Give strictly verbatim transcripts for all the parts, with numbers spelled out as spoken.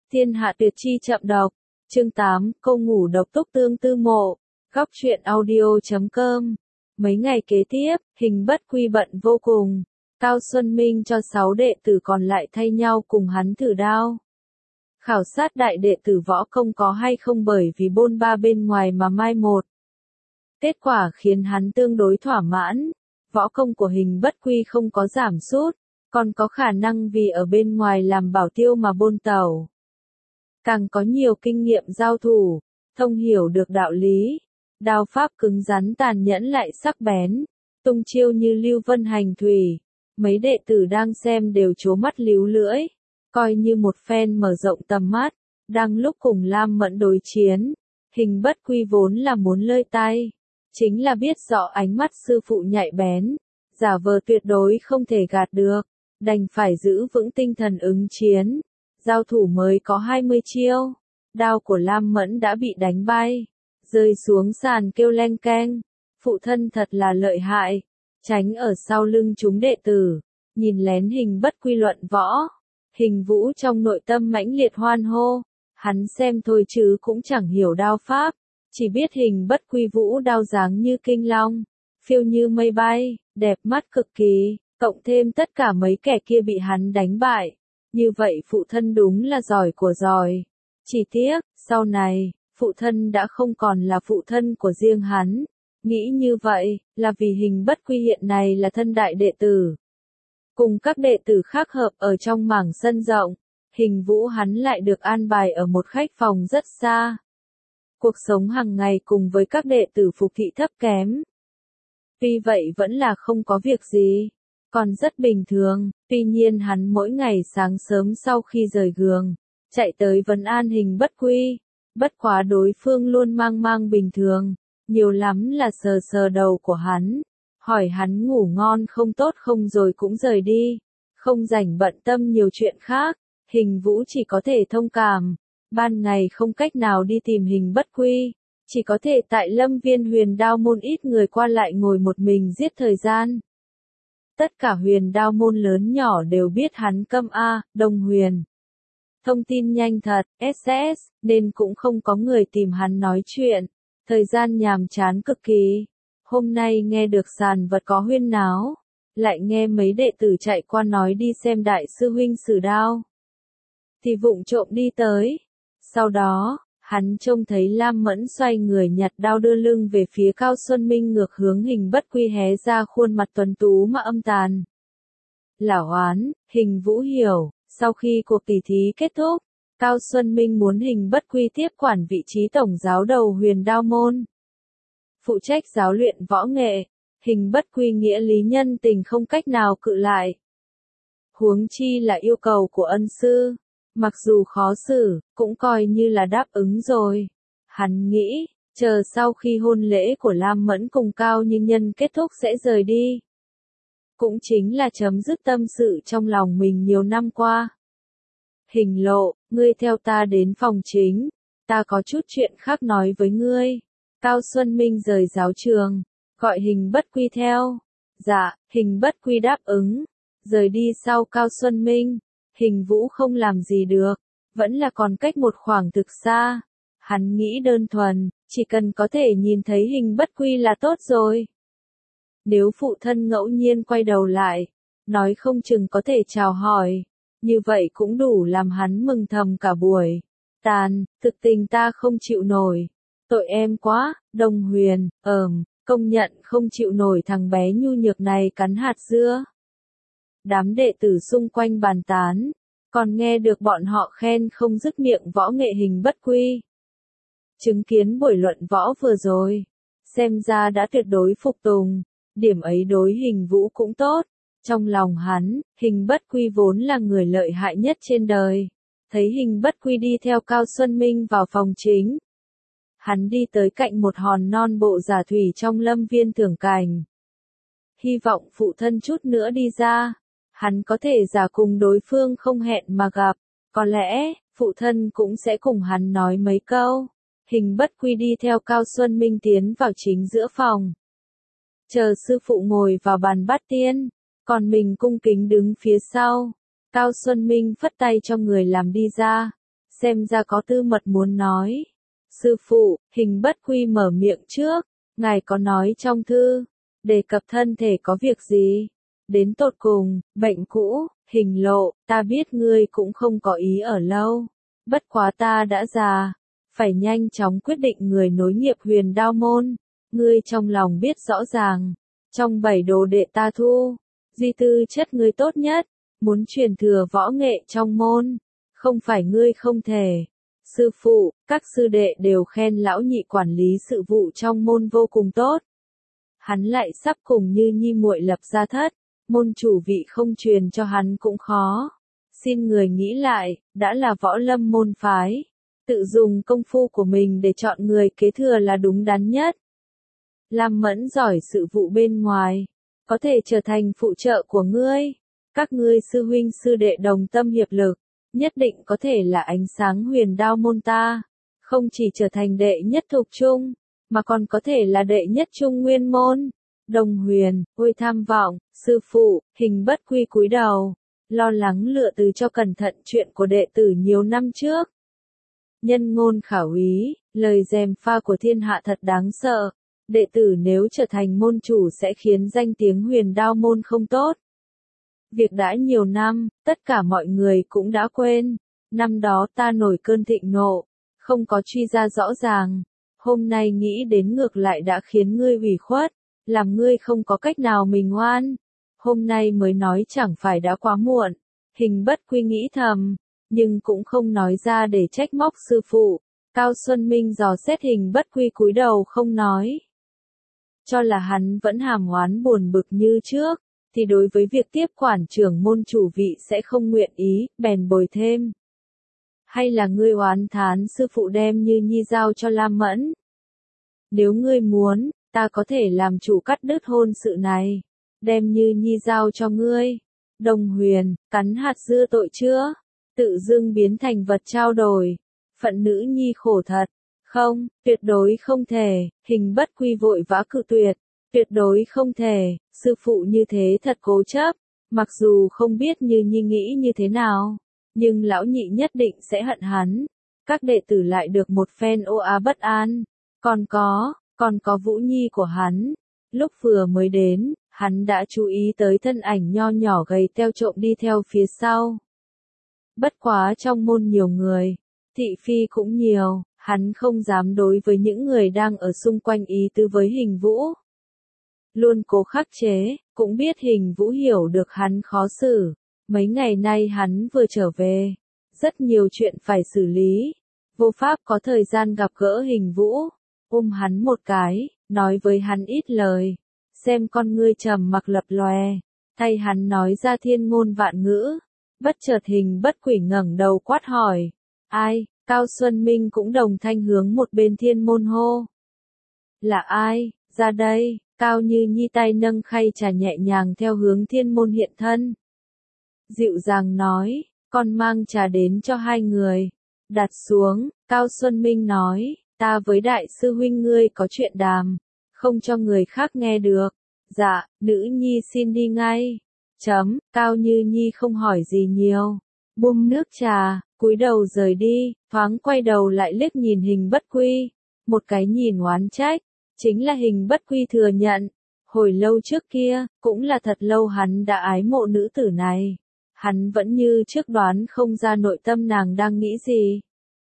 Thiên hạ tuyệt chi chậm đọc. Chương tám, câu ngủ độc túc tương tư mộ. Góc truyện audio chấm com. Mấy ngày kế tiếp, Hình Bất Quy bận vô cùng. Cao Xuân Minh cho sáu đệ tử còn lại thay nhau cùng hắn thử đao. Khảo sát đại đệ tử võ công có hay không bởi vì bôn ba bên ngoài mà mai một. Kết quả khiến hắn tương đối thỏa mãn. Võ công của Hình Bất Quy không có giảm sút, còn có khả năng vì ở bên ngoài làm bảo tiêu mà bôn tẩu. Càng có nhiều kinh nghiệm giao thủ, thông hiểu được đạo lý. Đao pháp cứng rắn tàn nhẫn lại sắc bén, tung chiêu như lưu vân hành thủy. Mấy đệ tử đang xem đều trố mắt líu lưỡi, coi như một phen mở rộng tầm mắt. Đang lúc cùng Lam Mẫn đối chiến, Hình Bất Quy vốn là muốn lơi tay, chính là biết rõ ánh mắt sư phụ nhạy bén, giả vờ tuyệt đối không thể gạt được, đành phải giữ vững tinh thần ứng chiến. Giao thủ mới có hai mươi chiêu, đao của Lam Mẫn đã bị đánh bay, rơi xuống sàn kêu leng keng. Phụ thân thật là lợi hại, tránh ở sau lưng chúng đệ tử, nhìn lén Hình Bất Quy luận võ. Hình Vũ trong nội tâm mãnh liệt hoan hô, hắn xem thôi chứ cũng chẳng hiểu đao pháp, chỉ biết Hình Bất Quy vũ đao dáng như kinh long, phiêu như mây bay, đẹp mắt cực kỳ, cộng thêm tất cả mấy kẻ kia bị hắn đánh bại. Như vậy phụ thân đúng là giỏi của giỏi. Chỉ tiếc, sau này, phụ thân đã không còn là phụ thân của riêng hắn. Nghĩ như vậy, là vì Hình Bất Quy hiện nay là thân đại đệ tử. Cùng các đệ tử khác hợp ở trong mảng sân rộng, Hình Vũ hắn lại được an bài ở một khách phòng rất xa. Cuộc sống hàng ngày cùng với các đệ tử phục thị thấp kém. Tuy vậy vẫn là không có việc gì, còn rất bình thường. Tuy nhiên hắn mỗi ngày sáng sớm sau khi rời giường, chạy tới vấn an Hình Bất Quy. Bất quá đối phương luôn mang mang bình thường, nhiều lắm là sờ sờ đầu của hắn, hỏi hắn ngủ ngon không tốt không rồi cũng rời đi, không rảnh bận tâm nhiều chuyện khác. Hình Vũ chỉ có thể thông cảm, ban ngày không cách nào đi tìm Hình Bất Quy, chỉ có thể tại Lâm Viên Huyền Đao môn ít người qua lại ngồi một mình giết thời gian. Tất cả Huyền Đao môn lớn nhỏ đều biết hắn câm A, Đông Huyền. Thông tin nhanh thật, ét ét, nên cũng không có người tìm hắn nói chuyện. Thời gian nhàm chán cực kỳ. Hôm nay nghe được sàn vật có huyên náo, lại nghe mấy đệ tử chạy qua nói đi xem đại sư huynh sử đao, thì vụng trộm đi tới. Sau đó, hắn trông thấy Lam Mẫn xoay người nhặt đao đưa lưng về phía Cao Xuân Minh ngược hướng Hình Bất Quy hé ra khuôn mặt tuấn tú mà âm tàn. Lão oán, Hình Vũ hiểu, sau khi cuộc tỷ thí kết thúc, Cao Xuân Minh muốn Hình Bất Quy tiếp quản vị trí tổng giáo đầu Huyền Đao môn, phụ trách giáo luyện võ nghệ. Hình Bất Quy nghĩa lý nhân tình không cách nào cự lại. Huống chi là yêu cầu của ân sư, mặc dù khó xử, cũng coi như là đáp ứng rồi. Hắn nghĩ, chờ sau khi hôn lễ của Lam Mẫn cùng Cao Như Nhân kết thúc sẽ rời đi. Cũng chính là chấm dứt tâm sự trong lòng mình nhiều năm qua. Hình Lộ, ngươi theo ta đến phòng chính, ta có chút chuyện khác nói với ngươi. Cao Xuân Minh rời giáo trường, gọi Hình Bất Quy theo. Dạ, Hình Bất Quy đáp ứng, rời đi sau Cao Xuân Minh. Hình Vũ không làm gì được, vẫn là còn cách một khoảng thực xa. Hắn nghĩ đơn thuần, chỉ cần có thể nhìn thấy Hình Bất Quy là tốt rồi. Nếu phụ thân ngẫu nhiên quay đầu lại, nói không chừng có thể chào hỏi, như vậy cũng đủ làm hắn mừng thầm cả buổi. Tàn, thực tình ta không chịu nổi. Tội em quá, Đông Huyền, ờm, công nhận không chịu nổi thằng bé nhu nhược này cắn hạt dưa. Đám đệ tử xung quanh bàn tán, còn nghe được bọn họ khen không dứt miệng võ nghệ Hình Bất Quy. Chứng kiến buổi luận võ vừa rồi, xem ra đã tuyệt đối phục tùng, điểm ấy đối Hình Vũ cũng tốt. Trong lòng hắn, Hình Bất Quy vốn là người lợi hại nhất trên đời. Thấy Hình Bất Quy đi theo Cao Xuân Minh vào phòng chính, hắn đi tới cạnh một hòn non bộ giả thủy trong lâm viên thưởng cảnh. Hy vọng phụ thân chút nữa đi ra, hắn có thể giả cùng đối phương không hẹn mà gặp, có lẽ, phụ thân cũng sẽ cùng hắn nói mấy câu. Hình Bất Quy đi theo Cao Xuân Minh tiến vào chính giữa phòng. Chờ sư phụ ngồi vào bàn bát tiên, còn mình cung kính đứng phía sau. Cao Xuân Minh phất tay cho người làm đi ra. xem ra có tư mật muốn nói. Sư phụ, Hình Bất Quy mở miệng trước, ngài có nói trong thư, đề cập thân thể có việc gì? Đến tột cùng, bệnh cũ, Hình Lộ, ta biết ngươi cũng không có ý ở lâu. Bất quá ta đã già, phải nhanh chóng quyết định người nối nghiệp Huyền Đao môn. Ngươi trong lòng biết rõ ràng, trong bảy đồ đệ ta thu, duy tư chất ngươi tốt nhất, muốn truyền thừa võ nghệ trong môn, không phải ngươi không thể. Sư phụ, các sư đệ đều khen lão nhị quản lý sự vụ trong môn vô cùng tốt. Hắn lại sắp cùng Như Nhi muội lập gia thất, môn chủ vị không truyền cho hắn cũng khó. Xin người nghĩ lại, đã là võ lâm môn phái, tự dùng công phu của mình để chọn người kế thừa là đúng đắn nhất. Lam Mẫn giỏi sự vụ bên ngoài, có thể trở thành phụ trợ của ngươi. Các ngươi sư huynh sư đệ đồng tâm hiệp lực, nhất định có thể là ánh sáng Huyền Đao môn ta, không chỉ trở thành đệ nhất thục trung, mà còn có thể là đệ nhất trung nguyên môn. Đồng Huyền, ôi tham vọng, sư phụ, Hình Bất Quy cúi đầu, lo lắng lựa từ cho cẩn thận chuyện của đệ tử nhiều năm trước. Nhân ngôn khảo ý, lời gièm pha của thiên hạ thật đáng sợ, đệ tử nếu trở thành môn chủ sẽ khiến danh tiếng Huyền Đao môn không tốt. Việc đã nhiều năm, tất cả mọi người cũng đã quên, năm đó ta nổi cơn thịnh nộ, không có truy ra rõ ràng, hôm nay nghĩ đến ngược lại đã khiến ngươi ủy khuất, làm ngươi không có cách nào mình oan, hôm nay mới nói chẳng phải đã quá muộn. Hình Bất Quy nghĩ thầm, nhưng cũng không nói ra để trách móc sư phụ. Cao Xuân Minh dò xét Hình Bất Quy cúi đầu không nói. Cho là hắn vẫn hàm oán buồn bực như trước, thì đối với việc tiếp quản trưởng môn chủ vị sẽ không nguyện ý, bèn bồi thêm. Hay là ngươi oán thán sư phụ đem Như Nhi giao cho Lam Mẫn? Nếu ngươi muốn, ta có thể làm chủ cắt đứt hôn sự này, đem Như Nhi giao cho ngươi. Đồng Huyền, cắn hạt dưa tội chưa? Tự dưng biến thành vật trao đổi. Phận nữ nhi khổ thật. Không, tuyệt đối không thể. Hình Bất Quy vội vã cự tuyệt. Tuyệt đối không thể, sư phụ như thế thật cố chấp. Mặc dù không biết Như Nhi nghĩ như thế nào, nhưng lão nhị nhất định sẽ hận hắn. Các đệ tử lại được một phen ô á bất an. Còn có, còn có Vũ Nhi của hắn. Lúc vừa mới đến, hắn đã chú ý tới thân ảnh nho nhỏ gầy teo trộm đi theo phía sau. Bất quá trong môn nhiều người, thị phi cũng nhiều, hắn không dám đối với những người đang ở xung quanh ý tứ với Hình Vũ. Luôn cố khắc chế, cũng biết Hình Vũ hiểu được hắn khó xử. Mấy ngày nay hắn vừa trở về, rất nhiều chuyện phải xử lý. Vô pháp có thời gian gặp gỡ Hình Vũ, ôm hắn một cái, nói với hắn ít lời, xem con ngươi trầm mặc lập lòe, thay hắn nói ra thiên ngôn vạn ngữ. Bất chợt Hình Bất Quy ngẩng đầu quát hỏi, ai? Cao Xuân Minh cũng đồng thanh hướng một bên thiên môn hô. Là ai? Ra đây. Cao Như Nhi tay nâng khay trà nhẹ nhàng theo hướng thiên môn hiện thân. Dịu dàng nói, con mang trà đến cho hai người. Đặt xuống, Cao Xuân Minh nói, ta với đại sư huynh ngươi có chuyện đàm, không cho người khác nghe được. Dạ, nữ nhi xin đi ngay. Chấm, Cao Như Nhi không hỏi gì nhiều. Buông nước trà, cúi đầu rời đi, thoáng quay đầu lại liếc nhìn Hình Bất Quy. Một cái nhìn oán trách, chính là Hình Bất Quy thừa nhận. Hồi lâu trước kia, cũng là thật lâu hắn đã ái mộ nữ tử này. Hắn vẫn như trước đoán không ra nội tâm nàng đang nghĩ gì.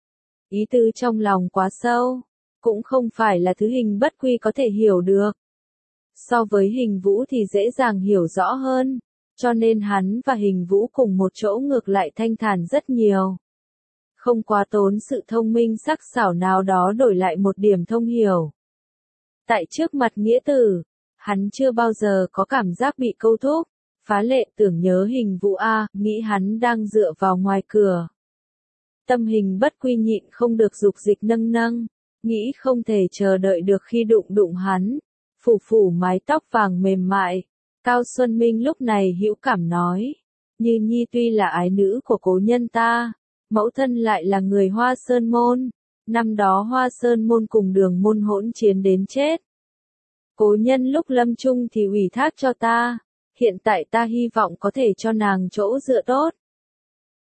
Ý tứ trong lòng quá sâu, cũng không phải là thứ Hình Bất Quy có thể hiểu được. So với Hình Vũ thì dễ dàng hiểu rõ hơn, cho nên hắn và Hình Vũ cùng một chỗ ngược lại thanh thản rất nhiều. Không quá tốn sự thông minh sắc sảo nào đó đổi lại một điểm thông hiểu. Tại trước mặt nghĩa tử, hắn chưa bao giờ có cảm giác bị câu thúc. Phá lệ tưởng nhớ Hình Vũ a, nghĩ hắn đang dựa vào ngoài cửa. Tâm Hình Bất Quy nhịn không được dục dịch nâng nâng, nghĩ không thể chờ đợi được khi đụng đụng hắn, phủ phủ mái tóc vàng mềm mại. Cao Xuân Minh lúc này hữu cảm nói, Như Nhi tuy là ái nữ của cố nhân ta, mẫu thân lại là người Hoa Sơn môn, năm đó Hoa Sơn môn cùng Đường môn hỗn chiến đến chết. Cố nhân lúc lâm chung thì ủy thác cho ta, hiện tại ta hy vọng có thể cho nàng chỗ dựa tốt.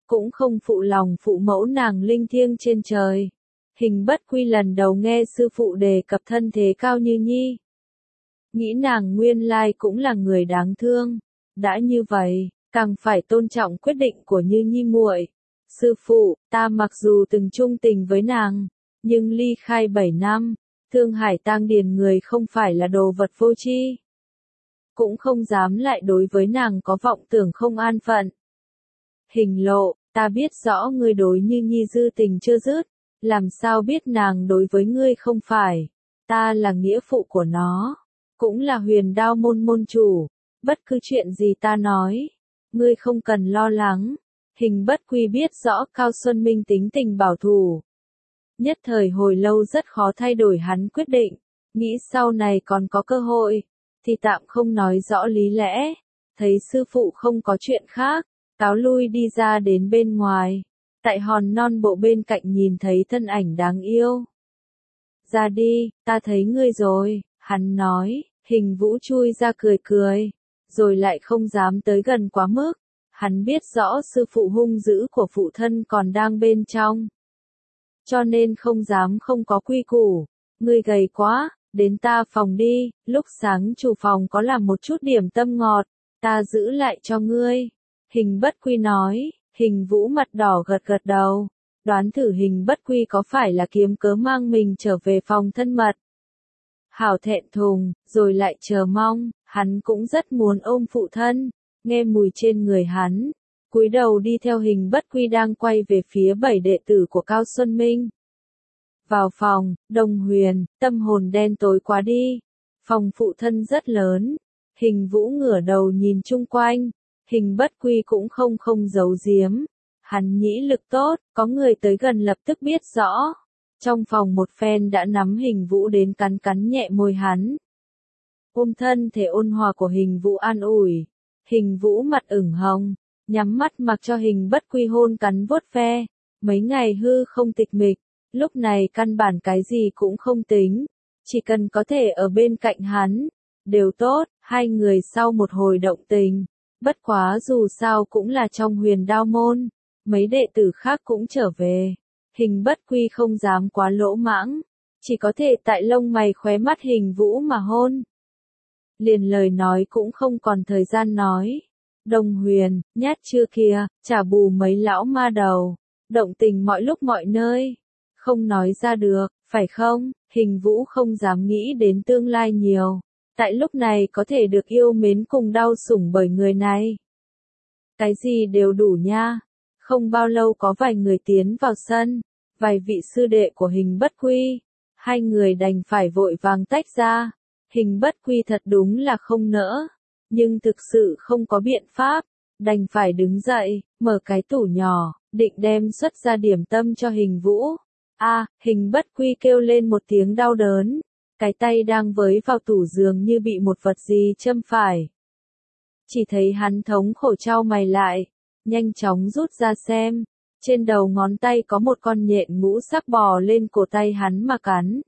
cũng không phụ lòng phụ mẫu nàng linh thiêng trên trời. Hình Bất Quy lần đầu nghe sư phụ đề cập thân thế Cao Như Nhi. Nghĩ nàng nguyên lai cũng là người đáng thương. Đã như vậy, càng phải tôn trọng quyết định của Như Nhi muội. Sư phụ, ta mặc dù từng chung tình với nàng, nhưng ly khai bảy năm, Thương Hải tang điền người không phải là đồ vật vô tri. Cũng không dám lại đối với nàng có vọng tưởng không an phận. Hình Lộ, ta biết rõ ngươi đối Như Nhi dư tình chưa dứt, làm sao biết nàng đối với ngươi không phải. Ta là nghĩa phụ của nó, cũng là Huyền Đao môn môn chủ, bất cứ chuyện gì ta nói, ngươi không cần lo lắng. Hình Bất Quy biết rõ Cao Xuân Minh tính tình bảo thủ. Nhất thời hồi lâu rất khó thay đổi hắn quyết định, nghĩ sau này còn có cơ hội, thì tạm không nói rõ lý lẽ. Thấy sư phụ không có chuyện khác, cáo lui đi ra đến bên ngoài. Tại hòn non bộ bên cạnh nhìn thấy thân ảnh đáng yêu. Ra đi, ta thấy ngươi rồi, hắn nói. Hình Vũ chui ra cười cười, rồi lại không dám tới gần quá mức. Hắn biết rõ sư phụ hung dữ của phụ thân còn đang bên trong, cho nên không dám không có quy củ. Ngươi gầy quá, đến ta phòng đi, lúc sáng chủ phòng có làm một chút điểm tâm ngọt, ta giữ lại cho ngươi. Hình Bất Quy nói. Hình Vũ mặt đỏ gật gật đầu, đoán thử Hình Bất Quy có phải là kiếm cớ mang mình trở về phòng thân mật. Hảo thẹn thùng, rồi lại chờ mong, hắn cũng rất muốn ôm phụ thân, nghe mùi trên người hắn, cúi đầu đi theo Hình Bất Quy đang quay về phía bảy đệ tử của Cao Xuân Minh. Vào phòng, Đồng Huyền, tâm hồn đen tối quá đi. Phòng phụ thân rất lớn. Hình Vũ ngửa đầu nhìn chung quanh. Hình Bất Quy cũng không không giấu giếm. Hắn nhĩ lực tốt, có người tới gần lập tức biết rõ. Trong phòng một phen đã nắm Hình Vũ đến cắn cắn nhẹ môi hắn. Ôm thân thể ôn hòa của Hình Vũ an ủi. Hình Vũ mặt ửng hồng, nhắm mắt mặc cho Hình Bất Quy hôn cắn vuốt ve. Mấy ngày hư không tịch mịch, lúc này căn bản cái gì cũng không tính. Chỉ cần có thể ở bên cạnh hắn, đều tốt. Hai người sau một hồi động tình. Bất quá dù sao cũng là trong Huyền Đao môn, mấy đệ tử khác cũng trở về. Hình Bất Quy không dám quá lỗ mãng, chỉ có thể tại lông mày khóe mắt Hình Vũ mà hôn. Liền lời nói cũng không còn thời gian nói. Đồng Huyền, nhát chưa kia, trả bù mấy lão ma đầu, động tình mọi lúc mọi nơi. Không nói ra được, phải không? Hình Vũ không dám nghĩ đến tương lai nhiều. Tại lúc này có thể được yêu mến cùng đau sủng bởi người này. Cái gì đều đủ nha. Không bao lâu có vài người tiến vào sân, vài vị sư đệ của Hình Bất Quy. Hai người đành phải vội vàng tách ra. Hình Bất Quy thật đúng là không nỡ, nhưng thực sự không có biện pháp, đành phải đứng dậy, mở cái tủ nhỏ, định đem xuất ra điểm tâm cho Hình Vũ. A, Hình Bất Quy kêu lên một tiếng đau đớn. Cái tay đang với vào tủ giường như bị một vật gì châm phải. Chỉ thấy hắn thống khổ chau mày lại, nhanh chóng rút ra xem. Trên đầu ngón tay có một con nhện ngũ sắc bò lên cổ tay hắn mà cắn.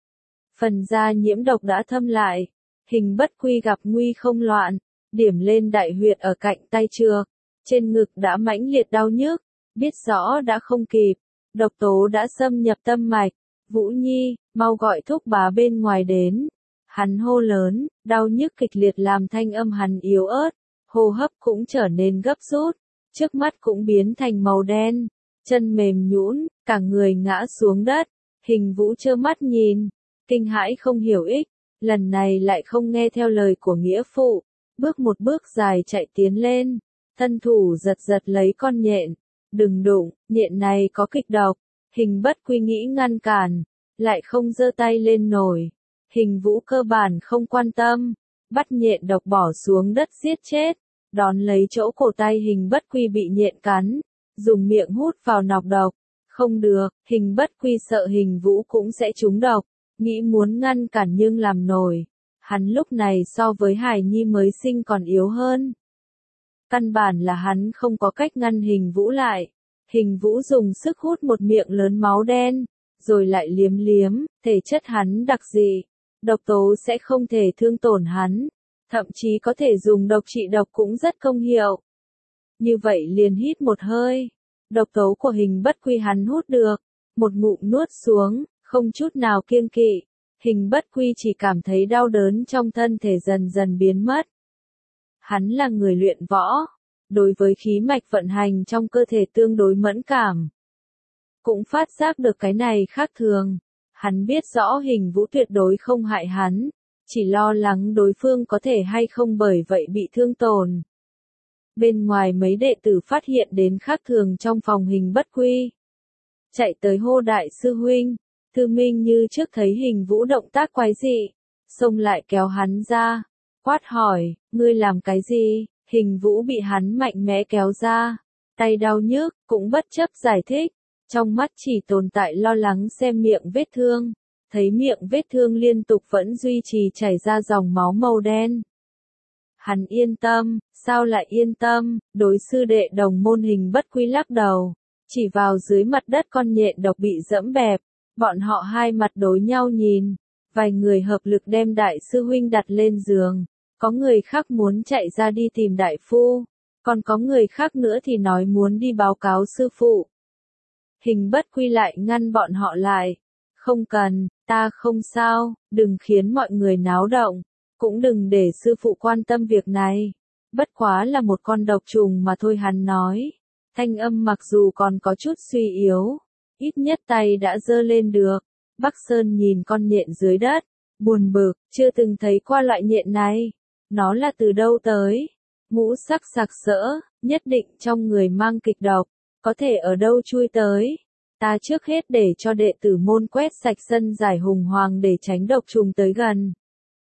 Phần da nhiễm độc đã thâm lại. Hình Bất Quy gặp nguy không loạn, điểm lên đại huyệt ở cạnh tay trược. Trên ngực đã mãnh liệt đau nhức, biết rõ đã không kịp. Độc tố đã xâm nhập tâm mạch. Vũ Nhi, mau gọi thúc bá bên ngoài đến. Hắn hô lớn, đau nhức kịch liệt làm thanh âm hắn yếu ớt, hô hấp cũng trở nên gấp rút, trước mắt cũng biến thành màu đen, chân mềm nhũn, cả người ngã xuống đất. Hình Vũ trơ mắt nhìn, kinh hãi không hiểu ích, lần này lại không nghe theo lời của nghĩa phụ, bước một bước dài chạy tiến lên, thân thủ giật giật lấy con nhện, đừng đụng, nhện này có kịch độc. Hình Bất Quy nghĩ ngăn cản, lại không giơ tay lên nổi. Hình Vũ cơ bản không quan tâm, bắt nhện độc bỏ xuống đất giết chết, đón lấy chỗ cổ tay Hình Bất Quy bị nhện cắn, dùng miệng hút vào nọc độc. Không được, Hình Bất Quy sợ Hình Vũ cũng sẽ trúng độc, nghĩ muốn ngăn cản nhưng làm nổi. Hắn lúc này so với Hải Nhi mới sinh còn yếu hơn. Căn bản là hắn không có cách ngăn Hình Vũ lại. Hình Vũ dùng sức hút một miệng lớn máu đen, rồi lại liếm liếm, thể chất hắn đặc dị, độc tố sẽ không thể thương tổn hắn, thậm chí có thể dùng độc trị độc cũng rất công hiệu. Như vậy liền hít một hơi, Độc tố của Hình Bất Quy hắn hút được, một ngụm nuốt xuống, không chút nào kiêng kỵ. Hình Bất Quy chỉ cảm thấy đau đớn trong thân thể dần dần biến mất. Hắn là người luyện võ, đối với khí mạch vận hành trong cơ thể tương đối mẫn cảm. Cũng phát giác được cái này khác thường. Hắn biết rõ Hình Vũ tuyệt đối không hại hắn, chỉ lo lắng đối phương có thể hay không bởi vậy bị thương tổn. Bên ngoài mấy đệ tử phát hiện đến khác thường trong phòng Hình Bất Quy. Chạy tới hô đại sư huynh, Thư Minh như trước thấy Hình Vũ động tác quái dị, xông lại kéo hắn ra, quát hỏi, ngươi làm cái gì? Hình Vũ bị hắn mạnh mẽ kéo ra, tay đau nhức, cũng bất chấp giải thích, trong mắt chỉ tồn tại lo lắng xem miệng vết thương, thấy miệng vết thương liên tục vẫn duy trì chảy ra dòng máu màu đen. Hắn yên tâm, sao lại yên tâm, đối sư đệ đồng môn Hình Bất Quy lắc đầu, chỉ vào dưới mặt đất con nhện độc bị dẫm bẹp, bọn họ hai mặt đối nhau nhìn, vài người hợp lực đem đại sư huynh đặt lên giường, có người khác muốn chạy ra đi tìm đại phu, còn có người khác nữa thì nói muốn đi báo cáo sư phụ. Hình Bất Quy lại ngăn bọn họ lại, không cần, ta không sao, đừng khiến mọi người náo động, cũng đừng để sư phụ quan tâm việc này, bất quá là một con độc trùng mà thôi hắn nói, thanh âm mặc dù còn có chút suy yếu, ít nhất tay đã giơ lên được. Bắc Sơn nhìn con nhện dưới đất, buồn bực, chưa từng thấy qua loại nhện này, nó là từ đâu tới, ngũ sắc sặc sỡ, nhất định trong người mang kịch độc, có thể ở đâu chui tới. Ta trước hết để cho đệ tử môn quét sạch sân giải hùng hoàng để tránh độc trùng tới gần.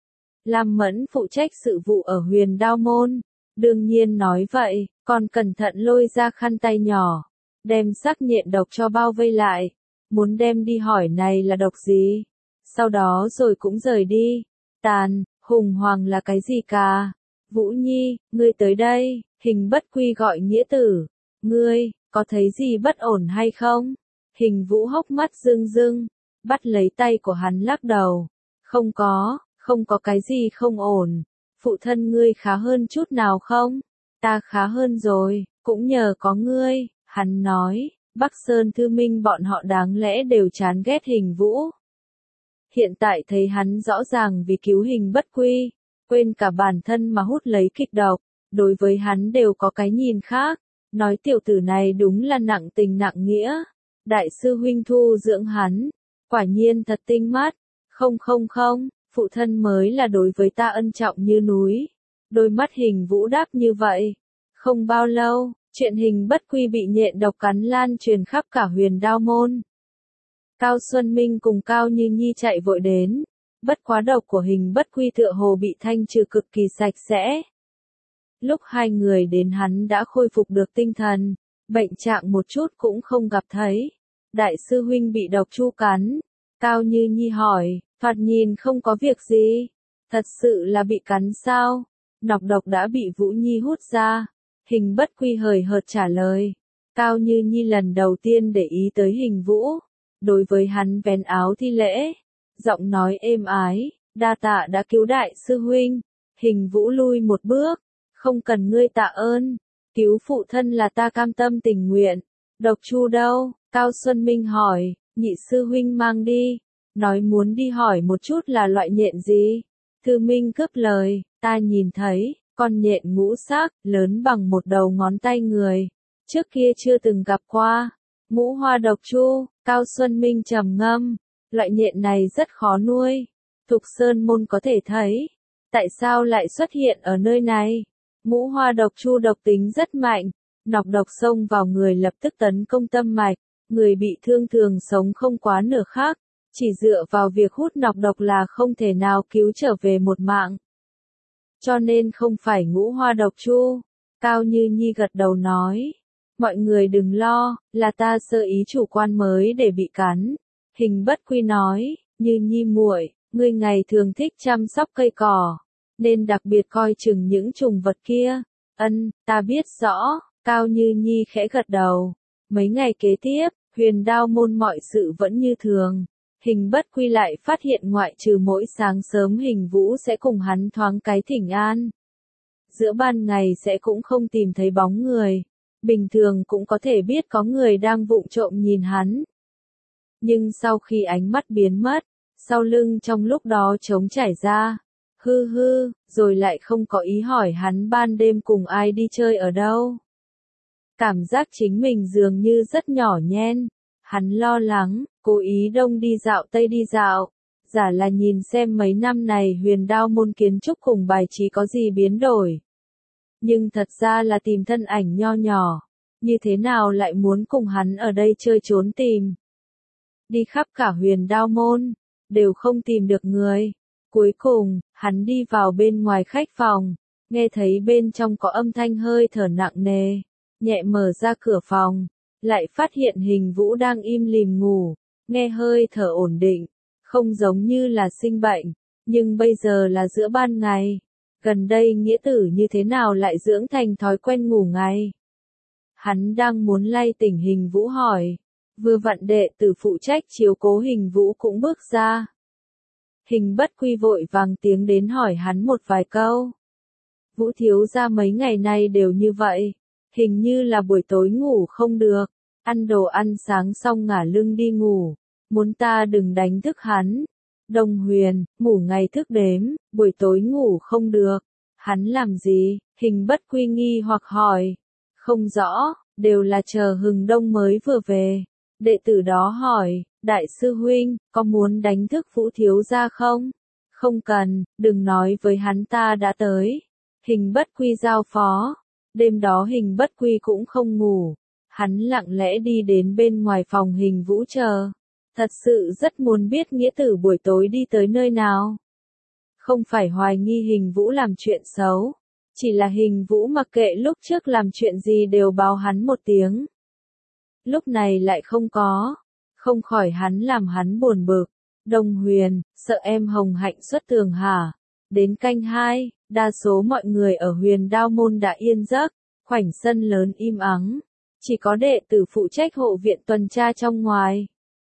Lam Mẫn phụ trách sự vụ ở Huyền Đao môn, đương nhiên nói vậy, còn cẩn thận lôi ra khăn tay nhỏ, đem xác nhện độc cho bao vây lại, muốn đem đi hỏi này là độc gì, sau đó rồi cũng rời đi. Tàn, hùng hoàng là cái gì cả? Vũ Nhi, ngươi tới đây, Hình Bất Quy gọi nghĩa tử, ngươi, có thấy gì bất ổn hay không? Hình Vũ hốc mắt rưng rưng, bắt lấy tay của hắn lắc đầu, không có, không có cái gì không ổn, phụ thân ngươi khá hơn chút nào không? Ta khá hơn rồi, cũng nhờ có ngươi, hắn nói, Bắc Sơn Thư Minh bọn họ đáng lẽ đều chán ghét Hình Vũ. Hiện tại thấy hắn rõ ràng vì cứu Hình Bất Quy, quên cả bản thân mà hút lấy kịch độc, đối với hắn đều có cái nhìn khác, nói tiểu tử này đúng là nặng tình nặng nghĩa, đại sư huynh thu dưỡng hắn, quả nhiên thật tinh mắt, không không không, phụ thân mới là đối với ta ân trọng như núi, đôi mắt Hình Vũ đáp như vậy, không bao lâu, chuyện Hình Bất Quy bị nhện độc cắn lan truyền khắp cả Huyền Đao môn. Cao Xuân Minh cùng Cao Như Nhi chạy vội đến, bất quá độc của Hình Bất Quy tựa hồ bị thanh trừ cực kỳ sạch sẽ. Lúc hai người đến hắn đã khôi phục được tinh thần, bệnh trạng một chút cũng không gặp thấy. Đại sư huynh bị độc chu cắn, Cao Như Nhi hỏi, thoạt nhìn không có việc gì, thật sự là bị cắn sao? Nọc độc đã bị Vũ Nhi hút ra. Hình Bất Quy hời hợt trả lời. Cao Như Nhi lần đầu tiên để ý tới Hình Vũ, đối với hắn vén áo thi lễ, giọng nói êm ái, đa tạ đã cứu đại sư huynh. Hình Vũ lui một bước, không cần ngươi tạ ơn, cứu phụ thân là ta cam tâm tình nguyện. Độc chu đâu? Cao Xuân Minh hỏi, nhị sư huynh mang đi, nói muốn đi hỏi một chút là loại nhện gì. Thư Minh cướp lời, ta nhìn thấy, con nhện ngũ sắc, lớn bằng một đầu ngón tay người, trước kia chưa từng gặp qua. Ngũ hoa độc chu, Cao Xuân Minh trầm ngâm, loại nhện này rất khó nuôi, Thục Sơn môn có thể thấy, tại sao lại xuất hiện ở nơi này? Ngũ hoa độc chu độc tính rất mạnh, nọc độc xông vào người lập tức tấn công tâm mạch, người bị thương thường sống không quá nửa khắc, chỉ dựa vào việc hút nọc độc là không thể nào cứu trở về một mạng. Cho nên không phải ngũ hoa độc chu. Cao Như Nhi gật đầu nói, mọi người đừng lo, là ta sơ ý chủ quan mới để bị cắn. Hình Bất Quy nói, Như Nhi muội, ngươi ngày thường thích chăm sóc cây cỏ, nên đặc biệt coi chừng những trùng vật kia. Ân, ta biết rõ. Cao Như Nhi khẽ gật đầu. Mấy ngày kế tiếp, Huyền Đao môn mọi sự vẫn như thường. Hình Bất Quy lại phát hiện ngoại trừ mỗi sáng sớm Hình Vũ sẽ cùng hắn thoáng cái thỉnh an, giữa ban ngày sẽ cũng không tìm thấy bóng người. bình thường cũng có thể biết có người đang vụng trộm nhìn hắn. Nhưng sau khi ánh mắt biến mất, sau lưng trong lúc đó trống trải ra, hư hư, rồi lại không có ý hỏi hắn ban đêm cùng ai đi chơi ở đâu. Cảm giác chính mình dường như rất nhỏ nhen, hắn lo lắng, cố ý đông đi dạo tây đi dạo, giả là nhìn xem mấy năm này Huyền Đao môn kiến trúc cùng bài trí có gì biến đổi. Nhưng thật ra là tìm thân ảnh nho nhỏ, như thế nào lại muốn cùng hắn ở đây chơi trốn tìm. Đi khắp cả Huyền Đao môn, đều không tìm được người. Cuối cùng, hắn đi vào bên ngoài khách phòng, nghe thấy bên trong có âm thanh hơi thở nặng nề, nhẹ mở ra cửa phòng, lại phát hiện Hình Vũ đang im lìm ngủ, nghe hơi thở ổn định, không giống như là sinh bệnh, nhưng bây giờ là giữa ban ngày. Gần đây nghĩa tử như thế nào lại dưỡng thành thói quen ngủ ngay. Hắn đang muốn lay tỉnh Hình Vũ hỏi, vừa vặn đệ tử phụ trách chiếu cố Hình Vũ cũng bước ra. Hình Bất Quy vội vàng tiếng đến hỏi hắn một vài câu. Vũ thiếu gia mấy ngày nay đều như vậy, hình như là buổi tối ngủ không được, ăn đồ ăn sáng xong ngả lưng đi ngủ, muốn ta đừng đánh thức hắn. Đồng Huyền, ngủ ngày thức đếm, buổi tối ngủ không được, hắn làm gì? Hình Bất Quy nghi hoặc hỏi. Không rõ, đều là chờ Hừng Đông mới vừa về. Đệ tử đó hỏi, đại sư huynh, có muốn đánh thức Vũ thiếu gia không? Không cần, đừng nói với hắn ta đã tới. Hình Bất Quy giao phó. Đêm đó Hình Bất Quy cũng không ngủ, hắn lặng lẽ đi đến bên ngoài phòng Hình Vũ chờ. Thật sự rất muốn biết nghĩa tử buổi tối đi tới nơi nào. Không phải hoài nghi Hình Vũ làm chuyện xấu, chỉ là Hình Vũ mặc kệ lúc trước làm chuyện gì đều báo hắn một tiếng. Lúc này lại không có, không khỏi hắn làm hắn buồn bực. Đồng Huyền, sợ em Hồng Hạnh xuất tường hả? Đến canh hai, đa số mọi người ở Huyền Đao môn đã yên giấc, khoảnh sân lớn im ắng, chỉ có đệ tử phụ trách hộ viện tuần tra trong ngoài.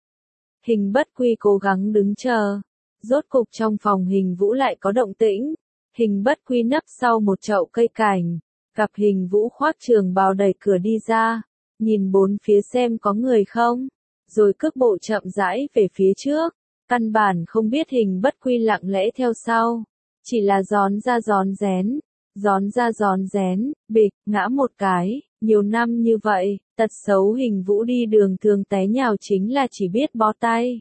Hình Bất Quy cố gắng đứng chờ, rốt cục trong phòng Hình Vũ lại có động tĩnh. Hình Bất Quy nấp sau một chậu cây cảnh, gặp Hình Vũ khoác trường bào đẩy cửa đi ra, nhìn bốn phía xem có người không, rồi cước bộ chậm rãi về phía trước, căn bản không biết Hình Bất Quy lặng lẽ theo sau, chỉ là gión ra gión rén, gión ra gión rén, bịch, ngã một cái. Nhiều năm như vậy, tật xấu Hình Vũ đi đường thường té nhào chính là chỉ biết bó tay.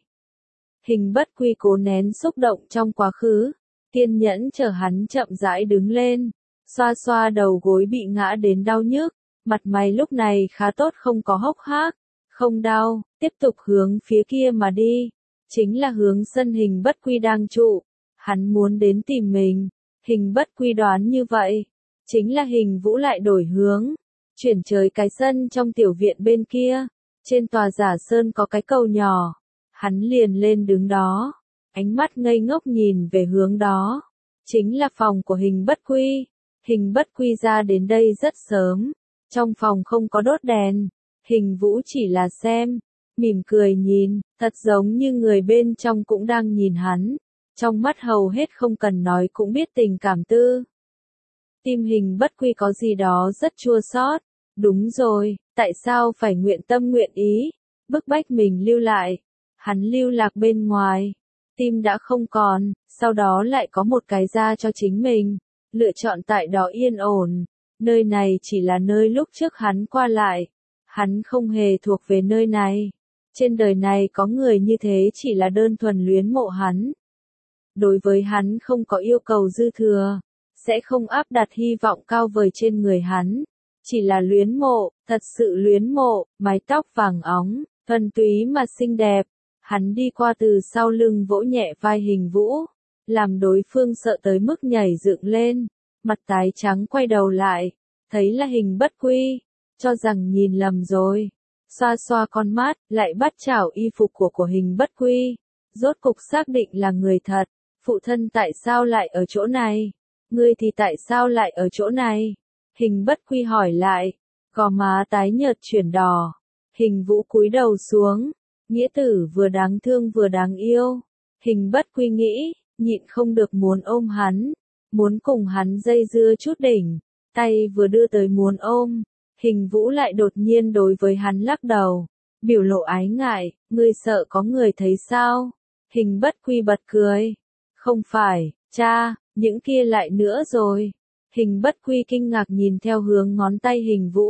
Hình Bất Quy cố nén xúc động trong quá khứ, kiên nhẫn chờ hắn chậm rãi đứng lên, xoa xoa đầu gối bị ngã đến đau nhức, mặt mày lúc này khá tốt không có hốc hác, không đau, tiếp tục hướng phía kia mà đi, chính là hướng sân Hình Bất Quy đang trụ, hắn muốn đến tìm mình, Hình Bất Quy đoán như vậy, chính là Hình Vũ lại đổi hướng. Chuyển tới cái sân trong tiểu viện bên kia, trên tòa giả sơn có cái cầu nhỏ, hắn liền lên đứng đó, ánh mắt ngây ngốc nhìn về hướng đó, chính là phòng của Hình Bất Quy. Hình Bất Quy ra đến đây rất sớm, trong phòng không có đốt đèn, Hình Vũ chỉ là xem, mỉm cười nhìn, thật giống như người bên trong cũng đang nhìn hắn, trong mắt hầu hết không cần nói cũng biết tình cảm tư. Tim Hình Bất Quy có gì đó rất chua xót. Đúng rồi, tại sao phải nguyện tâm nguyện ý, bức bách mình lưu lại. Hắn lưu lạc bên ngoài, tim đã không còn, sau đó lại có một cái ra cho chính mình, lựa chọn tại đó yên ổn. Nơi này chỉ là nơi lúc trước hắn qua lại, hắn không hề thuộc về nơi này. Trên đời này có người như thế chỉ là đơn thuần luyến mộ hắn. Đối với hắn không có yêu cầu dư thừa, sẽ không áp đặt hy vọng cao vời trên người hắn. Chỉ là luyến mộ, thật sự luyến mộ, mái tóc vàng óng, thuần túy mà xinh đẹp. Hắn đi qua từ sau lưng vỗ nhẹ vai Hình Vũ, làm đối phương sợ tới mức nhảy dựng lên, mặt tái trắng quay đầu lại, thấy là Hình Bất Quy, cho rằng nhìn lầm rồi. Xoa xoa con mắt, lại bắt chảo y phục của của Hình Bất Quy, rốt cục xác định là người thật. Phụ thân tại sao lại ở chỗ này? Ngươi thì tại sao lại ở chỗ này? Hình Bất Quy hỏi lại, gò má tái nhợt chuyển đỏ. Hình Vũ cúi đầu xuống, nghĩa tử vừa đáng thương vừa đáng yêu. Hình Bất Quy nghĩ, nhịn không được muốn ôm hắn, muốn cùng hắn dây dưa chút đỉnh, tay vừa đưa tới muốn ôm. Hình Vũ lại đột nhiên đối với hắn lắc đầu, biểu lộ ái ngại, ngươi sợ có người thấy sao? Hình Bất Quy bật cười, không phải, cha, những kia lại nữa rồi. Hình Bất Quy kinh ngạc nhìn theo hướng ngón tay Hình Vũ.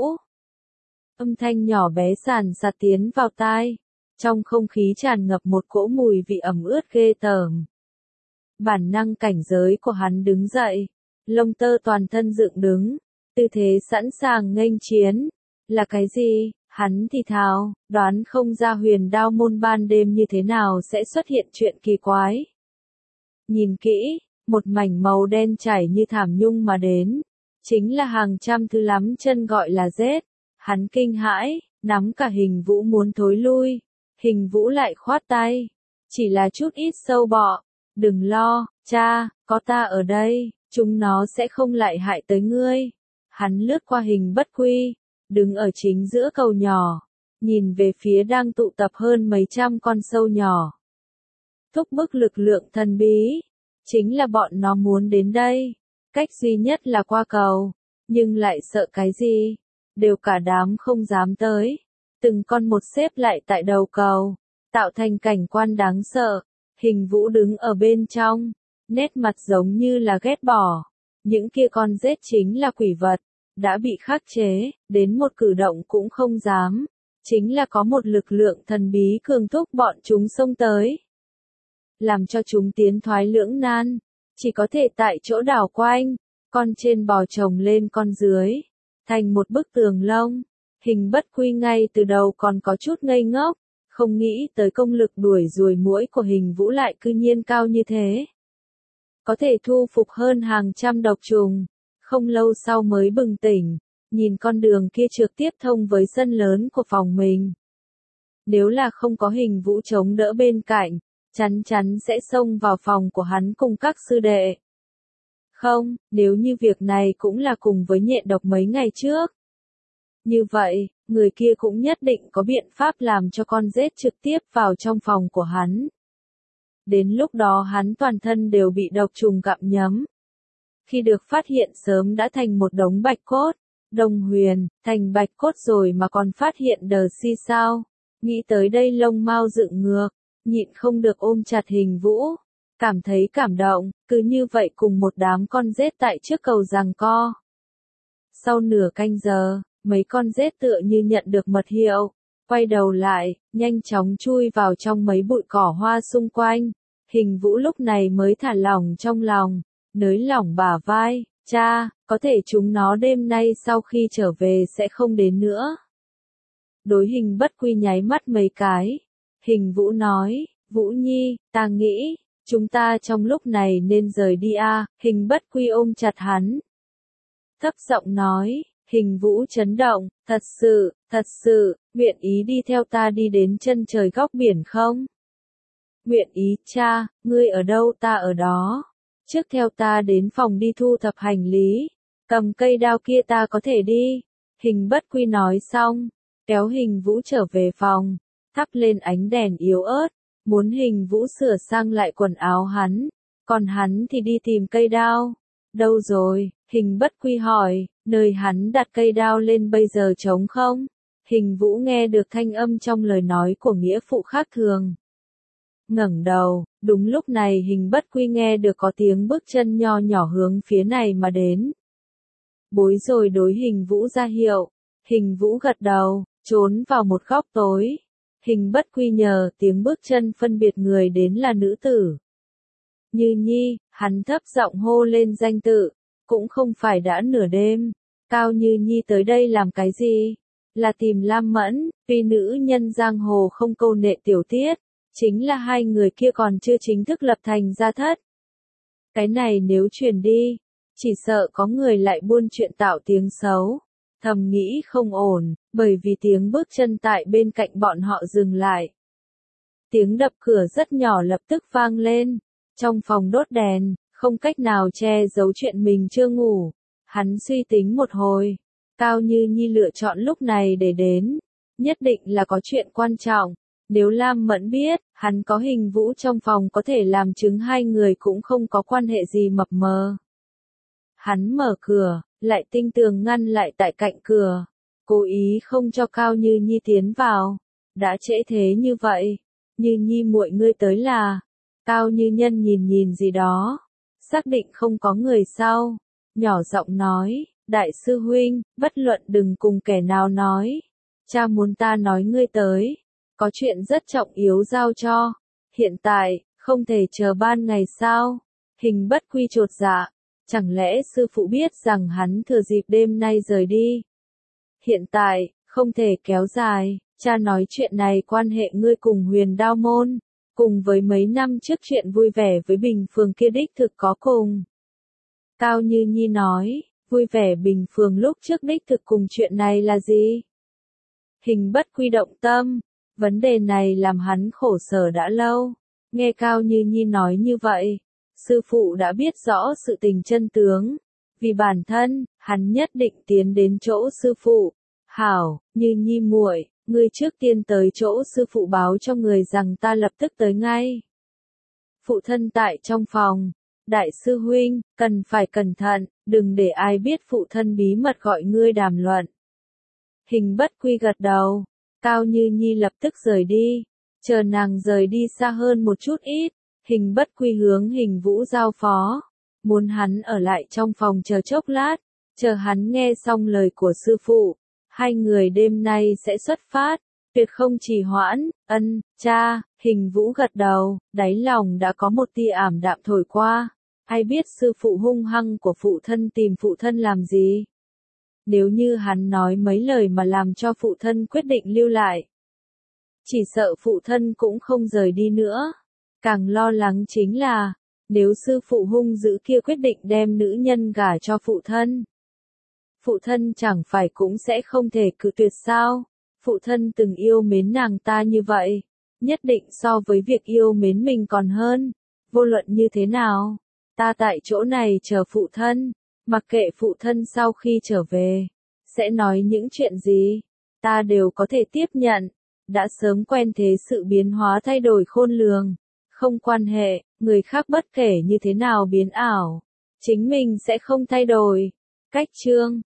Âm thanh nhỏ bé sàn sạt tiến vào tai, trong không khí tràn ngập một cỗ mùi vị ẩm ướt ghê tởm. Bản năng cảnh giới của hắn đứng dậy, lông tơ toàn thân dựng đứng, tư thế sẵn sàng nghênh chiến. Là cái gì? Hắn thì thào, đoán không ra Huyền Đao môn ban đêm như thế nào sẽ xuất hiện chuyện kỳ quái. Nhìn kỹ, một mảnh màu đen chảy như thảm nhung mà đến, chính là hàng trăm thứ lắm chân gọi là rết. Hắn kinh hãi, nắm cả Hình Vũ muốn thối lui. Hình Vũ lại khoát tay, chỉ là chút ít sâu bọ, đừng lo, cha, có ta ở đây, chúng nó sẽ không lại hại tới ngươi. Hắn lướt qua Hình Bất Quy, đứng ở chính giữa cầu nhỏ, nhìn về phía đang tụ tập hơn mấy trăm con sâu nhỏ. Thúc bức lực lượng thần bí, chính là bọn nó muốn đến đây, cách duy nhất là qua cầu, nhưng lại sợ cái gì? Đều cả đám không dám tới, từng con một xếp lại tại đầu cầu, tạo thành cảnh quan đáng sợ. Hình Vũ đứng ở bên trong, nét mặt giống như là ghét bỏ. Những kia con rết chính là quỷ vật, đã bị khắc chế, đến một cử động cũng không dám. Chính là có một lực lượng thần bí cường thúc bọn chúng xông tới, làm cho chúng tiến thoái lưỡng nan, chỉ có thể tại chỗ đảo quanh, con trên bò chồng lên con dưới, thành một bức tường lông. Hình Bất Quy ngay từ đầu còn có chút ngây ngốc, không nghĩ tới công lực đuổi ruồi muỗi của Hình Vũ lại cư nhiên cao như thế. Có thể thu phục hơn hàng trăm độc trùng, không lâu sau mới bừng tỉnh, nhìn con đường kia trực tiếp thông với sân lớn của phòng mình. Nếu là không có Hình Vũ chống đỡ bên cạnh, chắn chắn sẽ xông vào phòng của hắn cùng các sư đệ. Không, nếu như việc này cũng là cùng với nhện độc mấy ngày trước. Như vậy, người kia cũng nhất định có biện pháp làm cho con rết trực tiếp vào trong phòng của hắn. Đến lúc đó hắn toàn thân đều bị độc trùng gặm nhấm. Khi được phát hiện sớm đã thành một đống bạch cốt. Đồng Huyền, thành bạch cốt rồi mà còn phát hiện đờ si sao? Nghĩ tới đây lông mao dựng ngược, nhịn không được ôm chặt Hình Vũ. Cảm thấy cảm động, cứ như vậy cùng một đám con rết tại trước cầu giằng co. Sau nửa canh giờ, mấy con rết tựa như nhận được mật hiệu, quay đầu lại, nhanh chóng chui vào trong mấy bụi cỏ hoa xung quanh. Hình Vũ lúc này mới thả lỏng trong lòng, nới lỏng bả vai, cha, có thể chúng nó đêm nay sau khi trở về sẽ không đến nữa. Đối Hình Bất Quy nháy mắt mấy cái. Hình Vũ nói, Vũ Nhi, ta nghĩ, chúng ta trong lúc này nên rời đi a. À. Hình Bất Quy ôm chặt hắn, thấp giọng nói. Hình Vũ chấn động, thật sự, thật sự, nguyện ý đi theo ta đi đến chân trời góc biển không? Nguyện ý, cha, ngươi ở đâu ta ở đó. Trước theo ta đến phòng đi thu thập hành lý, cầm cây đao kia ta có thể đi. Hình Bất Quy nói xong, kéo Hình Vũ trở về phòng, thắp lên ánh đèn yếu ớt, muốn Hình Vũ sửa sang lại quần áo hắn, còn hắn thì đi tìm cây đao. Đâu rồi? Hình Bất Quy hỏi, nơi hắn đặt cây đao lên bây giờ trống không? Hình Vũ nghe được thanh âm trong lời nói của nghĩa phụ khác thường. Ngẩng đầu, đúng lúc này Hình Bất Quy nghe được có tiếng bước chân nho nhỏ hướng phía này mà đến. Bối rồi đối Hình Vũ ra hiệu, Hình Vũ gật đầu, trốn vào một góc tối. Hình Bất Quy nhờ tiếng bước chân phân biệt người đến là nữ tử. Như Nhi, hắn thấp giọng hô lên danh tự, cũng không phải đã nửa đêm, Cao Như Nhi tới đây làm cái gì? Là tìm Lam Mẫn, vì nữ nhân giang hồ không câu nệ tiểu tiết, chính là hai người kia còn chưa chính thức lập thành gia thất. Cái này nếu truyền đi, chỉ sợ có người lại buôn chuyện tạo tiếng xấu. Thầm nghĩ không ổn, bởi vì tiếng bước chân tại bên cạnh bọn họ dừng lại. Tiếng đập cửa rất nhỏ lập tức vang lên. Trong phòng đốt đèn, không cách nào che giấu chuyện mình chưa ngủ. Hắn suy tính một hồi. Cao Như Nhi lựa chọn lúc này để đến. Nhất định là có chuyện quan trọng. Nếu Lam Mẫn biết, hắn có Hình Vũ trong phòng có thể làm chứng hai người cũng không có quan hệ gì mập mờ. Hắn mở cửa, lại tinh tường ngăn lại tại cạnh cửa. cố ý không cho Cao Như Nhi tiến vào. Đã trễ thế như vậy, Như Nhi muội ngươi tới là. Cao Như Nhân nhìn nhìn gì đó, xác định không có người sau, nhỏ giọng nói, đại sư huynh, bất luận đừng cùng kẻ nào nói. Cha muốn ta nói ngươi tới, có chuyện rất trọng yếu giao cho. Hiện tại, không thể chờ ban ngày sao? Hình Bất Quy chột dạ, chẳng lẽ sư phụ biết rằng hắn thừa dịp đêm nay rời đi? Hiện tại, không thể kéo dài, cha nói chuyện này quan hệ ngươi cùng Huyền Đao môn, cùng với mấy năm trước chuyện vui vẻ với Bình Phường kia đích thực có cùng. Cao Như Nhi nói, vui vẻ Bình Phường lúc trước đích thực cùng chuyện này là gì? Hình Bất Quy động tâm, vấn đề này làm hắn khổ sở đã lâu. Nghe Cao Như Nhi nói như vậy, sư phụ đã biết rõ sự tình chân tướng. Vì bản thân, hắn nhất định tiến đến chỗ sư phụ. Hảo, Như Nhi muội, ngươi trước tiên tới chỗ sư phụ báo cho người rằng ta lập tức tới ngay. Phụ thân tại trong phòng, đại sư huynh, cần phải cẩn thận, đừng để ai biết phụ thân bí mật gọi ngươi đàm luận. Hình Bất Quy gật đầu, Cao Như Nhi lập tức rời đi, chờ nàng rời đi xa hơn một chút ít, Hình Bất Quy hướng Hình Vũ giao phó, muốn hắn ở lại trong phòng chờ chốc lát, chờ hắn nghe xong lời của sư phụ, hai người đêm nay sẽ xuất phát, tuyệt không trì hoãn. Ân, cha. Hình Vũ gật đầu, đáy lòng đã có một tia ảm đạm thổi qua, ai biết sư phụ hung hăng của phụ thân tìm phụ thân làm gì? Nếu như hắn nói mấy lời mà làm cho phụ thân quyết định lưu lại, chỉ sợ phụ thân cũng không rời đi nữa. Càng lo lắng chính là, nếu sư phụ hung dữ kia quyết định đem nữ nhân gả cho phụ thân, phụ thân chẳng phải cũng sẽ không thể cự tuyệt sao? Phụ thân từng yêu mến nàng ta như vậy, nhất định so với việc yêu mến mình còn hơn. Vô luận như thế nào, ta tại chỗ này chờ phụ thân, mặc kệ phụ thân sau khi trở về, sẽ nói những chuyện gì, ta đều có thể tiếp nhận. Đã sớm quen thế sự biến hóa thay đổi khôn lường, không quan hệ, người khác bất kể như thế nào biến ảo, chính mình sẽ không thay đổi. Cách chương